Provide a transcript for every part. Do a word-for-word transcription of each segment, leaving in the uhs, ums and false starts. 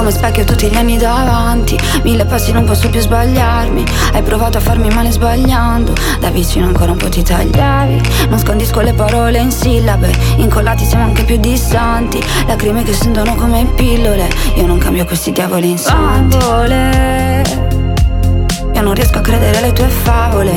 come specchio tutti gli anni davanti. Mille passi non posso più sbagliarmi. Hai provato a farmi male sbagliando, da vicino ancora un po' ti tagliavi. Non scondisco le parole in sillabe, incollati siamo anche più distanti. Lacrime che sentono come pillole, io non cambio questi diavoli insanti. Bambole, io non riesco a credere alle tue favole.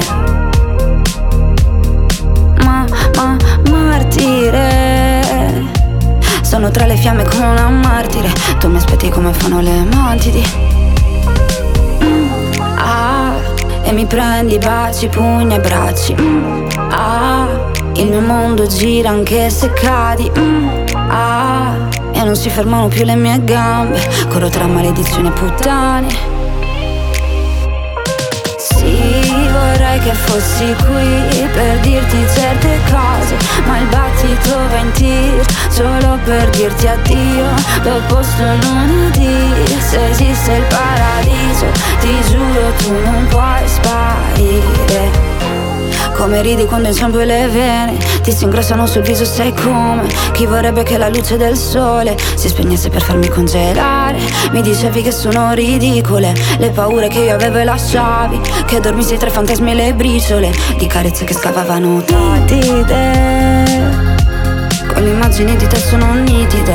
Ma, ma, martire, sono tra le fiamme come una martire. Tu mi aspetti come fanno le mantidi. mm, Ah, e mi prendi baci, pugni e bracci. mm, Ah, il mio mondo gira anche se cadi. mm, Ah, e non si fermano più le mie gambe. Corro tra maledizioni e puttane. Sì, vorrei che fossi qui per dirti certe cose, ma il battito va in tir solo per dirti addio. L'ho posto lunedì, se esiste il paradiso, ti giuro tu non puoi sparire. Come ridi quando in sangue le vene ti si ingrossano sul viso, sei come chi vorrebbe che la luce del sole si spegnesse per farmi congelare. Mi dicevi che sono ridicole le paure che io avevo e lasciavi che dormissi tra i fantasmi e le briciole di carezze che scavavano nitide. Con le immagini di te sono nitide.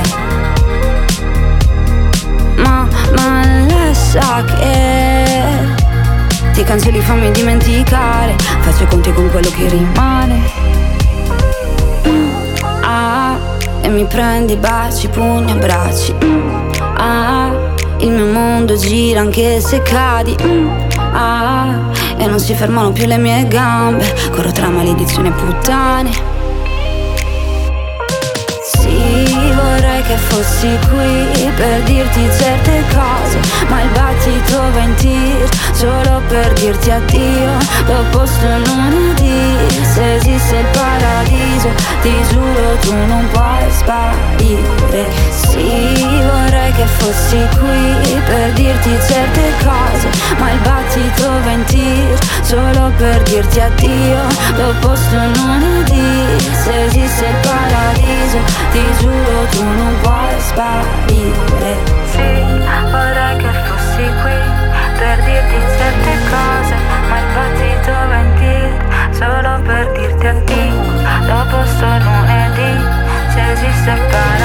Ma, ma lascia che ti cancelli, fammi dimenticare. Faccio i conti con quello che rimane. mm, Ah, e mi prendi baci, pugni e bracci. mm, Ah, il mio mondo gira anche se cadi. mm, Ah, e non si fermano più le mie gambe. Corro tra maledizioni e puttane. Sì, vorrei che fossi qui per dirti certe cose, ma il battito va in tir solo per dirti addio. L'ho posto lunedì, se esiste il paradiso, ti giuro tu non puoi sparire. Sì, vorrei che fossi qui per dirti certe cose, ma il battito va in tir solo per dirti addio. L'ho posto lunedì, se esiste il paradiso, ti giuro tu non puoi sparire. Sì, vorrei che fossi qui per dirti certe cose, ma il battito va in tir solo per dirti addio. L'ho posto lunedì, se esiste il paradiso,